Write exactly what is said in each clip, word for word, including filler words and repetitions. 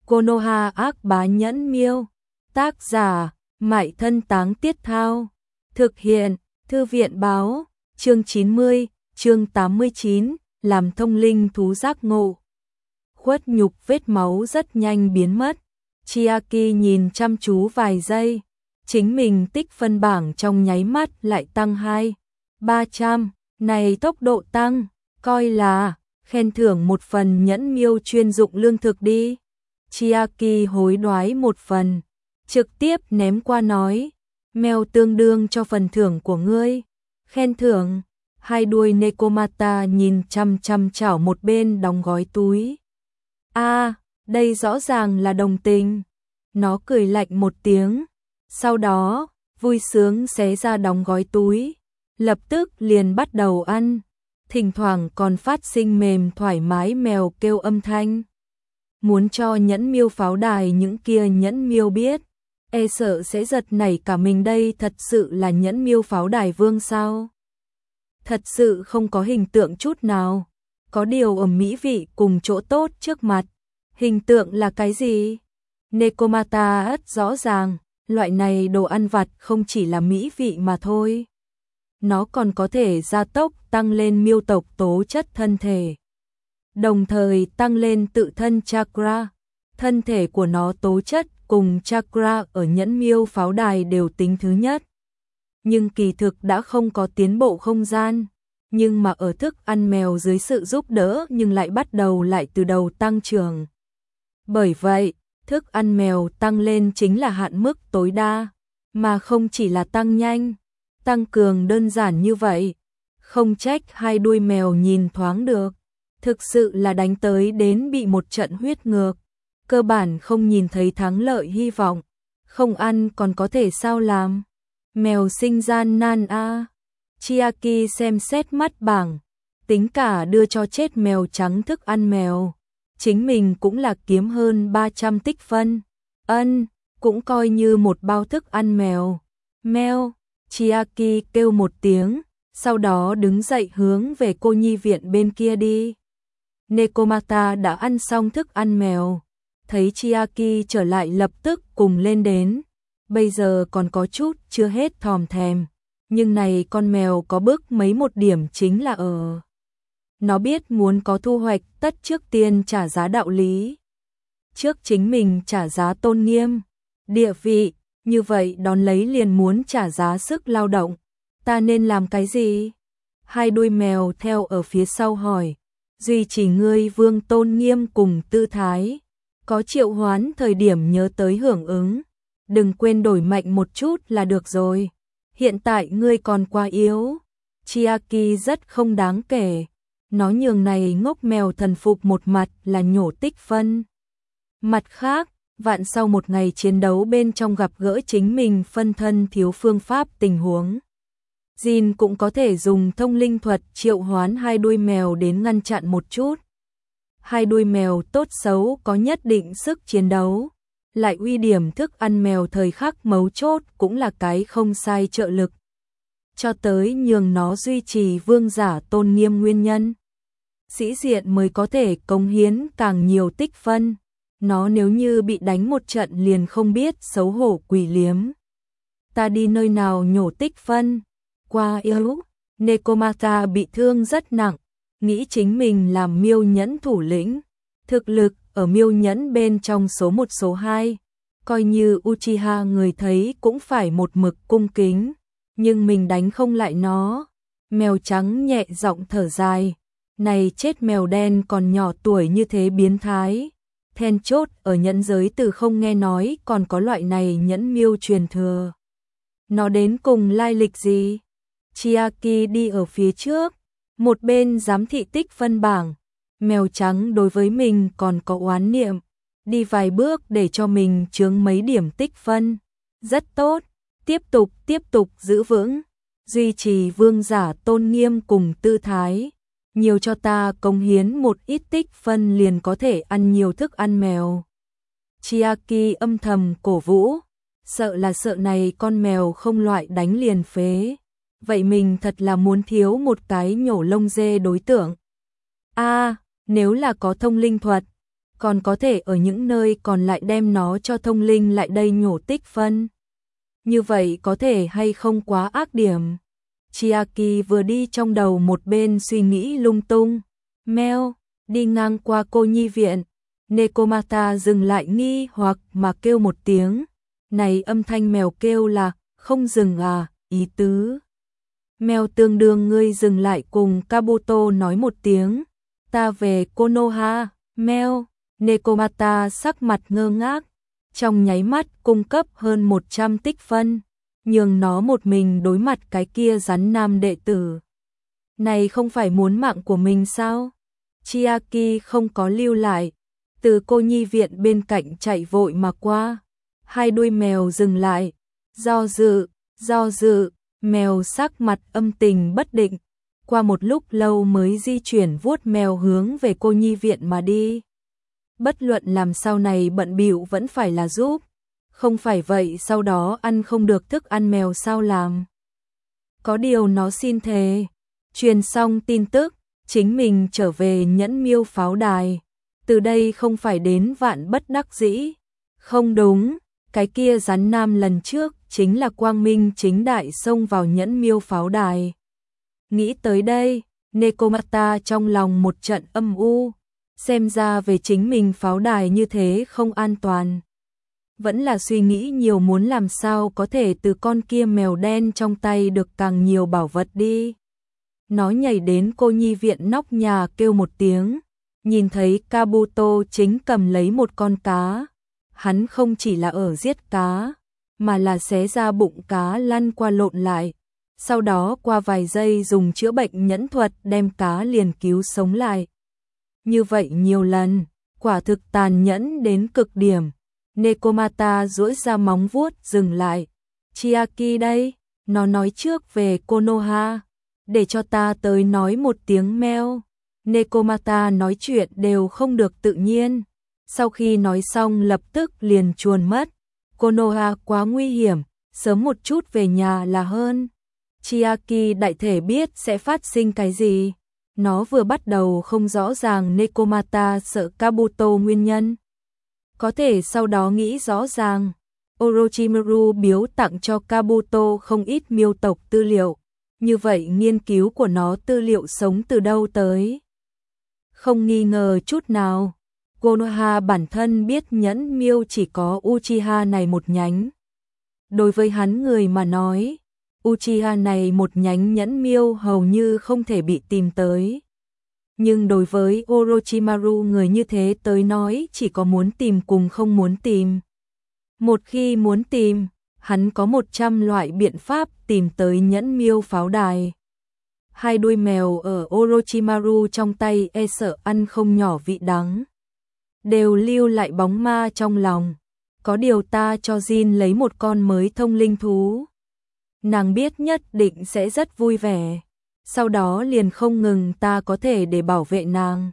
Konoha ác bá nhẫn miêu. Tác giả, Mại Thân Táng Tiết Thao. Thực hiện, Thư viện báo, chương chín mươi, chương tám mươi chín, làm thông linh thú giác ngộ. Khuất nhục vết máu rất nhanh biến mất. Chiaki nhìn chăm chú vài giây. Chính mình tích phân bảng trong nháy mắt lại tăng hai, ba trăm. Này tốc độ tăng, coi là khen thưởng một phần nhẫn miêu chuyên dụng lương thực đi. Chiaki hối đoái một phần, trực tiếp ném qua nói, mèo tương đương cho phần thưởng của ngươi. Khen thưởng, hai đuôi Nekomata nhìn chăm chăm chảo một bên đóng gói túi. A, à, đây rõ ràng là đồng tình. Nó cười lạnh một tiếng, sau đó, vui sướng xé ra đóng gói túi, lập tức liền bắt đầu ăn, thỉnh thoảng còn phát sinh mềm thoải mái mèo kêu âm thanh. Muốn cho nhẫn miêu pháo đài những kia nhẫn miêu biết, e sợ sẽ giật nảy cả mình đây, thật sự là nhẫn miêu pháo đài vương sao? Thật sự không có hình tượng chút nào, có điều ở mỹ vị cùng chỗ tốt trước mặt, hình tượng là cái gì? Nekomata ất rõ ràng, loại này đồ ăn vặt không chỉ là mỹ vị mà thôi. Nó còn có thể gia tốc tăng lên miêu tộc tố chất thân thể, đồng thời tăng lên tự thân chakra. Thân thể của nó tố chất cùng chakra ở nhẫn miêu pháo đài đều tính thứ nhất. Nhưng kỳ thực đã không có tiến bộ không gian. Nhưng mà ở thức ăn mèo dưới sự giúp đỡ nhưng lại bắt đầu lại từ đầu tăng trưởng. Bởi vậy, thức ăn mèo tăng lên chính là hạn mức tối đa, mà không chỉ là tăng nhanh, tăng cường đơn giản như vậy. Không trách hai đuôi mèo nhìn thoáng được, thực sự là đánh tới đến bị một trận huyết ngược, cơ bản không nhìn thấy thắng lợi hy vọng, không ăn còn có thể sao làm. Mèo sinh gian nan a. À. Chiaki xem xét mắt bảng, tính cả đưa cho chết mèo trắng thức ăn mèo, chính mình cũng là kiếm hơn ba trăm tích phân. Ân, cũng coi như một bao thức ăn mèo. Mèo, Chiaki kêu một tiếng, sau đó đứng dậy hướng về cô nhi viện bên kia đi. Nekomata đã ăn xong thức ăn mèo, thấy Chiaki trở lại lập tức cùng lên đến. Bây giờ còn có chút chưa hết thòm thèm, nhưng này con mèo có bước mấy một điểm chính là ở. Nó biết muốn có thu hoạch tất trước tiên trả giá đạo lý. Trước chính mình trả giá tôn nghiêm, địa vị, như vậy đón lấy liền muốn trả giá sức lao động. Ta nên làm cái gì? Hai đuôi mèo theo ở phía sau hỏi. Duy trì ngươi vương tôn nghiêm cùng tư thái. Có triệu hoán thời điểm nhớ tới hưởng ứng. Đừng quên đổi mạnh một chút là được rồi. Hiện tại ngươi còn quá yếu. Chiaki rất không đáng kể. Nó nhường này ngốc mèo thần phục một mặt là nhổ tích phân. Mặt khác, vạn sau một ngày chiến đấu bên trong gặp gỡ chính mình phân thân thiếu phương pháp tình huống. Jin cũng có thể dùng thông linh thuật triệu hoán hai đuôi mèo đến ngăn chặn một chút. Hai đuôi mèo tốt xấu có nhất định sức chiến đấu, lại uy điểm thức ăn mèo thời khắc mấu chốt cũng là cái không sai trợ lực. Cho tới nhường nó duy trì vương giả tôn nghiêm nguyên nhân. Sĩ diện mới có thể cống hiến càng nhiều tích phân. Nó nếu như bị đánh một trận liền không biết xấu hổ quỳ liếm. Ta đi nơi nào nhổ tích phân? Qua yếu, Nekomata bị thương rất nặng, nghĩ chính mình làm miêu nhẫn thủ lĩnh. Thực lực ở miêu nhẫn bên trong số một số hai, coi như Uchiha người thấy cũng phải một mực cung kính, nhưng mình đánh không lại nó. Mèo trắng nhẹ giọng thở dài, này chết mèo đen còn nhỏ tuổi như thế biến thái. Then chốt ở nhẫn giới từ không nghe nói còn có loại này nhẫn miêu truyền thừa. Nó đến cùng lai lịch gì? Chiaki đi ở phía trước, một bên giám thị tích phân bảng. Mèo trắng đối với mình còn có oán niệm, đi vài bước để cho mình chướng mấy điểm tích phân. Rất tốt, tiếp tục tiếp tục giữ vững, duy trì vương giả tôn nghiêm cùng tư thái. Nhiều cho ta cống hiến một ít tích phân liền có thể ăn nhiều thức ăn mèo. Chiaki âm thầm cổ vũ, sợ là sợ này con mèo không loại đánh liền phế. Vậy mình thật là muốn thiếu một cái nhổ lông dê đối tượng. A, à, nếu là có thông linh thuật, còn có thể ở những nơi còn lại đem nó cho thông linh lại đây nhổ tích phân. Như vậy có thể hay không quá ác điểm. Chiaki vừa đi trong đầu một bên suy nghĩ lung tung. Mèo, đi ngang qua cô nhi viện. Nekomata dừng lại nghi hoặc mà kêu một tiếng. Này âm thanh mèo kêu là, không dừng à, ý tứ. Mèo tương đương ngươi dừng lại cùng Kabuto nói một tiếng. Ta về Konoha, mèo. Nekomata sắc mặt ngơ ngác. Trong nháy mắt cung cấp hơn một trăm tích phân. Nhường nó một mình đối mặt cái kia rắn nam đệ tử. Này không phải muốn mạng của mình sao? Chiaki không có lưu lại. Từ cô nhi viện bên cạnh chạy vội mà qua. Hai đuôi mèo dừng lại. Do dự, do dự, mèo sắc mặt âm tình bất định. Qua một lúc lâu mới di chuyển vuốt mèo hướng về cô nhi viện mà đi. Bất luận làm sao này bận bịu vẫn phải là giúp. Không phải vậy sau đó ăn không được thức ăn mèo sao làm. Có điều nó xin thề. Truyền xong tin tức, chính mình trở về Nhẫn Miêu pháo đài. Từ đây không phải đến vạn bất đắc dĩ. Không đúng, cái kia rắn nam lần trước chính là quang minh chính đại xông vào Nhẫn Miêu pháo đài. Nghĩ tới đây, Nekomata trong lòng một trận âm u. Xem ra về chính mình pháo đài như thế không an toàn. Vẫn là suy nghĩ nhiều muốn làm sao có thể từ con kia mèo đen trong tay được càng nhiều bảo vật đi. Nó nhảy đến cô nhi viện nóc nhà kêu một tiếng. Nhìn thấy Kabuto chính cầm lấy một con cá. Hắn không chỉ là ở giết cá, mà là xé ra bụng cá lăn qua lộn lại. Sau đó qua vài giây dùng chữa bệnh nhẫn thuật đem cá liền cứu sống lại. Như vậy nhiều lần, quả thực tàn nhẫn đến cực điểm. Nekomata duỗi ra móng vuốt dừng lại. Chiaki đây, nó nói trước về Konoha. Để cho ta tới nói một tiếng meo. Nekomata nói chuyện đều không được tự nhiên. Sau khi nói xong lập tức liền chuồn mất. Konoha quá nguy hiểm, sớm một chút về nhà là hơn. Chiaki đại thể biết sẽ phát sinh cái gì. Nó vừa bắt đầu không rõ ràng Nekomata sợ Kabuto nguyên nhân. Có thể sau đó nghĩ rõ ràng. Orochimaru biếu tặng cho Kabuto không ít miêu tộc tư liệu. Như vậy nghiên cứu của nó tư liệu sống từ đâu tới? Không nghi ngờ chút nào. Konoha bản thân biết nhẫn miêu chỉ có Uchiha này một nhánh. Đối với hắn người mà nói, Uchiha này một nhánh nhẫn miêu hầu như không thể bị tìm tới. Nhưng đối với Orochimaru người như thế tới nói chỉ có muốn tìm cùng không muốn tìm. Một khi muốn tìm, hắn có một trăm loại biện pháp tìm tới nhẫn miêu pháo đài. Hai đuôi mèo ở Orochimaru trong tay e sợ ăn không nhỏ vị đắng. Đều lưu lại bóng ma trong lòng. Có điều ta cho Jin lấy một con mới thông linh thú. Nàng biết nhất định sẽ rất vui vẻ. Sau đó liền không ngừng ta có thể để bảo vệ nàng.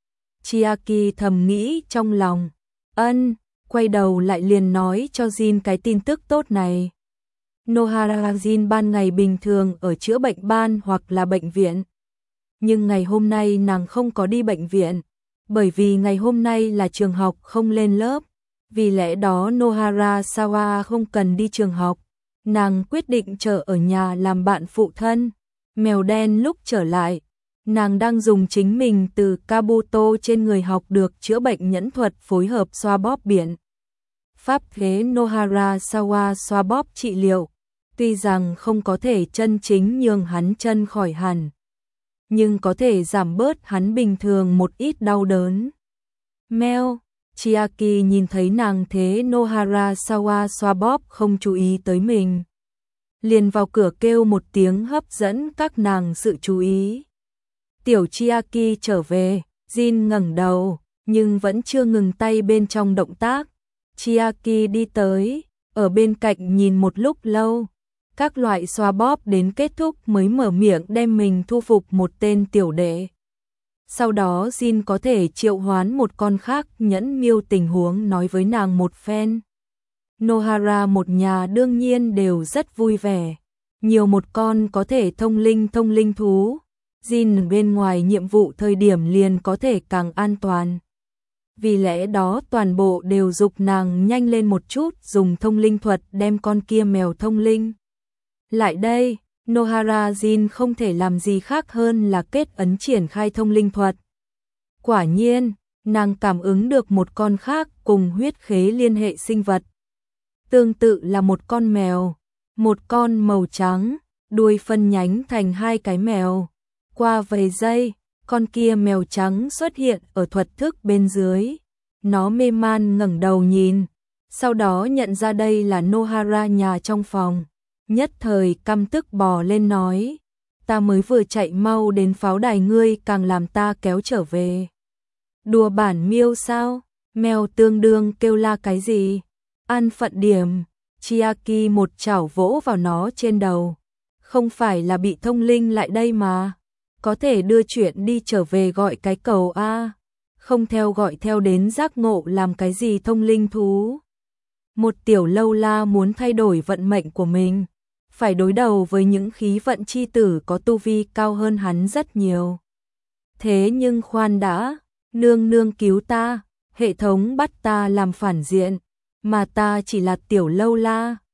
Chiaki thầm nghĩ trong lòng. Ân, quay đầu lại liền nói cho Jin cái tin tức tốt này. Nohara Jin ban ngày bình thường ở chữa bệnh ban hoặc là bệnh viện. Nhưng ngày hôm nay nàng không có đi bệnh viện. Bởi vì ngày hôm nay là trường học không lên lớp. Vì lẽ đó Nohara Sawa không cần đi trường học. Nàng quyết định chờ ở nhà làm bạn phụ thân. Mèo đen lúc trở lại, nàng đang dùng chính mình từ Kabuto trên người học được chữa bệnh nhẫn thuật phối hợp xoa bóp biển. Pháp thế Nohara Sawa xoa bóp trị liệu, tuy rằng không có thể chân chính nhường hắn chân khỏi hẳn, nhưng có thể giảm bớt hắn bình thường một ít đau đớn. Mèo, Chiaki nhìn thấy nàng thế Nohara Sawa xoa bóp không chú ý tới mình. Liền vào cửa kêu một tiếng hấp dẫn các nàng sự chú ý. Tiểu Chiaki trở về, Jin ngẩng đầu, nhưng vẫn chưa ngừng tay bên trong động tác. Chiaki đi tới, ở bên cạnh nhìn một lúc lâu. Các loại xoa bóp đến kết thúc mới mở miệng đem mình thu phục một tên tiểu đệ. Sau đó Jin có thể triệu hoán một con khác nhẫn miêu tình huống nói với nàng một phen. Nohara một nhà đương nhiên đều rất vui vẻ. Nhiều một con có thể thông linh thông linh thú. Jin bên ngoài nhiệm vụ thời điểm liền có thể càng an toàn. vì lẽ đó toàn bộ đều dục nàng nhanh lên một chút, dùng thông linh thuật đem con kia mèo thông linh lại đây. Nohara Jin không thể làm gì khác hơn là kết ấn triển khai thông linh thuật. Quả nhiên, nàng cảm ứng được một con khác cùng huyết khế liên hệ sinh vật. Tương tự là một con mèo, một con màu trắng, đuôi phân nhánh thành hai cái mèo. Qua vài giây, con kia mèo trắng xuất hiện ở thuật thức bên dưới. Nó mê man ngẩng đầu nhìn, sau đó nhận ra đây là Nohara nhà trong phòng. Nhất thời căm tức bò lên nói, ta mới vừa chạy mau đến pháo đài ngươi càng làm ta kéo trở về. Đùa bản miêu sao? Mèo tương đương kêu la cái gì? Ăn phận điểm. Chiaki một chảo vỗ vào nó trên đầu. Không phải là bị thông linh lại đây mà. Có thể đưa chuyện đi trở về gọi cái cầu a. Không theo gọi theo đến giác ngộ làm cái gì thông linh thú. Một tiểu lâu la muốn thay đổi vận mệnh của mình, phải đối đầu với những khí vận chi tử có tu vi cao hơn hắn rất nhiều. Thế nhưng khoan đã, nương nương cứu ta, hệ thống bắt ta làm phản diện, mà ta chỉ là tiểu lâu la,